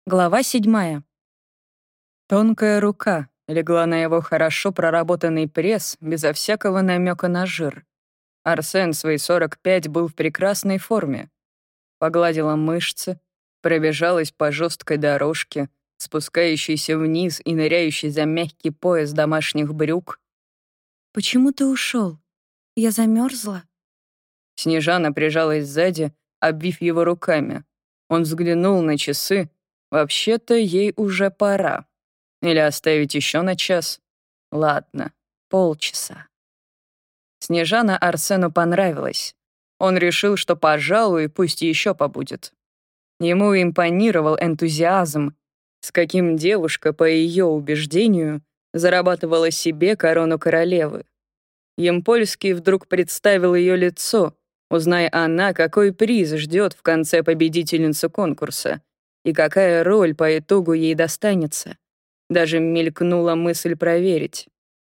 Глава 7. Тонкая рука легла на его хорошо проработанный пресс безо всякого намека на жир. Арсен свои 45 был в прекрасной форме. Погладила мышцы, пробежалась по жесткой дорожке, спускающейся вниз и ныряющей за мягкий пояс домашних брюк. «Почему ты ушел? Я замерзла». Снежана прижалась сзади, обвив его руками. Он взглянул на часы. Вообще-то ей уже пора. Или оставить еще на час? Ладно, полчаса. Снежана Арсену понравилась. Он решил, что, пожалуй, пусть еще побудет. Ему импонировал энтузиазм, с каким девушка, по ее убеждению, зарабатывала себе корону королевы. Емпольский вдруг представил ее лицо, узная она, какой приз ждет в конце победительницу конкурса и какая роль по итогу ей достанется. Даже мелькнула мысль проверить.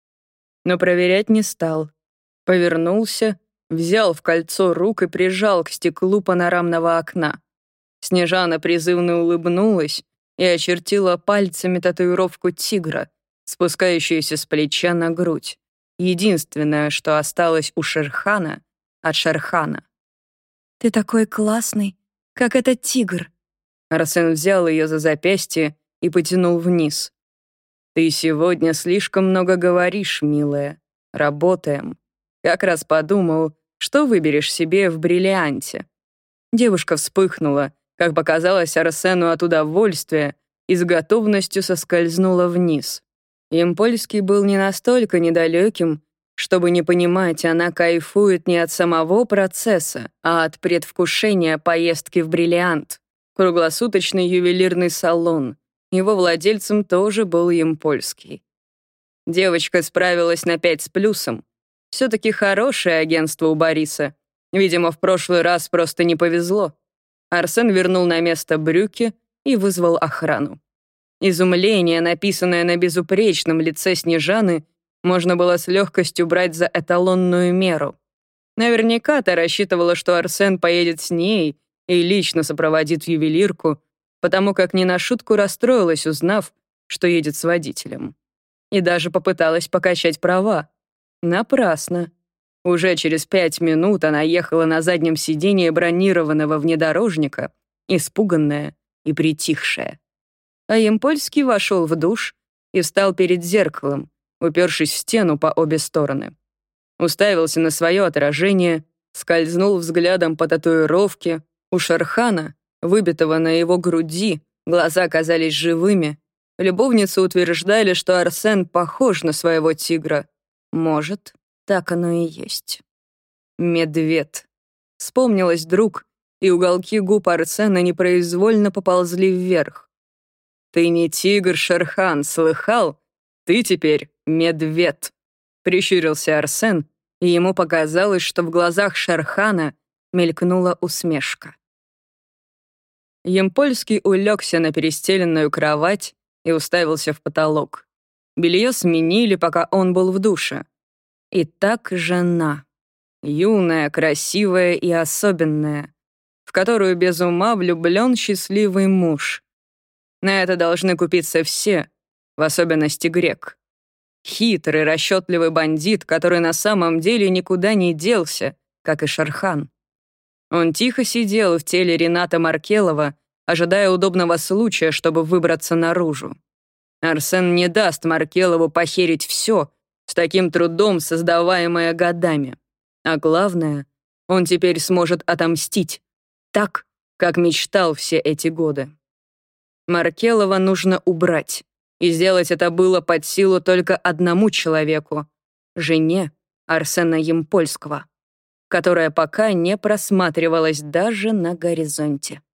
Но проверять не стал. Повернулся, взял в кольцо рук и прижал к стеклу панорамного окна. Снежана призывно улыбнулась и очертила пальцами татуировку тигра, спускающуюся с плеча на грудь. Единственное, что осталось у Шерхана от Шерхана. «Ты такой классный, как этот тигр». Арсен взял ее за запястье и потянул вниз. «Ты сегодня слишком много говоришь, милая. Работаем. Как раз подумал, что выберешь себе в бриллианте». Девушка вспыхнула, как показалось Арсену от удовольствия, и с готовностью соскользнула вниз. Емпольский был не настолько недалеким, чтобы не понимать, она кайфует не от самого процесса, а от предвкушения поездки в бриллиант. Круглосуточный ювелирный салон. Его владельцем тоже был Емпольский. Девочка справилась на 5 с плюсом. Все-таки хорошее агентство у Бориса. Видимо, в прошлый раз просто не повезло. Арсен вернул на место брюки и вызвал охрану. Изумление, написанное на безупречном лице Снежаны, можно было с легкостью брать за эталонную меру. Наверняка-то рассчитывала, что Арсен поедет с ней и лично сопроводит в ювелирку, потому как не на шутку расстроилась, узнав, что едет с водителем. И даже попыталась покачать права. Напрасно. Уже через 5 минут она ехала на заднем сиденье бронированного внедорожника, испуганная и притихшая. А Емпольский вошел в душ и встал перед зеркалом, упершись в стену по обе стороны. Уставился на свое отражение, скользнул взглядом по татуировке. У Шерхана, выбитого на его груди, глаза казались живыми. Любовницы утверждали, что Арсен похож на своего тигра. Может, так оно и есть. Медведь. Вспомнилось вдруг, и уголки губ Арсена непроизвольно поползли вверх. «Ты не тигр, Шерхан, слыхал? Ты теперь медведь», — прищурился Арсен, и ему показалось, что в глазах Шерхана мелькнула усмешка. Емпольский улегся на перестеленную кровать и уставился в потолок. Белье сменили, пока он был в душе. Итак, жена. Юная, красивая и особенная, в которую без ума влюблен счастливый муж. На это должны купиться все, в особенности грек. Хитрый, расчетливый бандит, который на самом деле никуда не делся, как и Шерхан. Он тихо сидел в теле Рената Маркелова, ожидая удобного случая, чтобы выбраться наружу. Арсен не даст Маркелову похерить все, с таким трудом создаваемое годами. А главное, он теперь сможет отомстить, так, как мечтал все эти годы. Маркелова нужно убрать, и сделать это было под силу только одному человеку — жене Арсена Емпольского, которая пока не просматривалась даже на горизонте.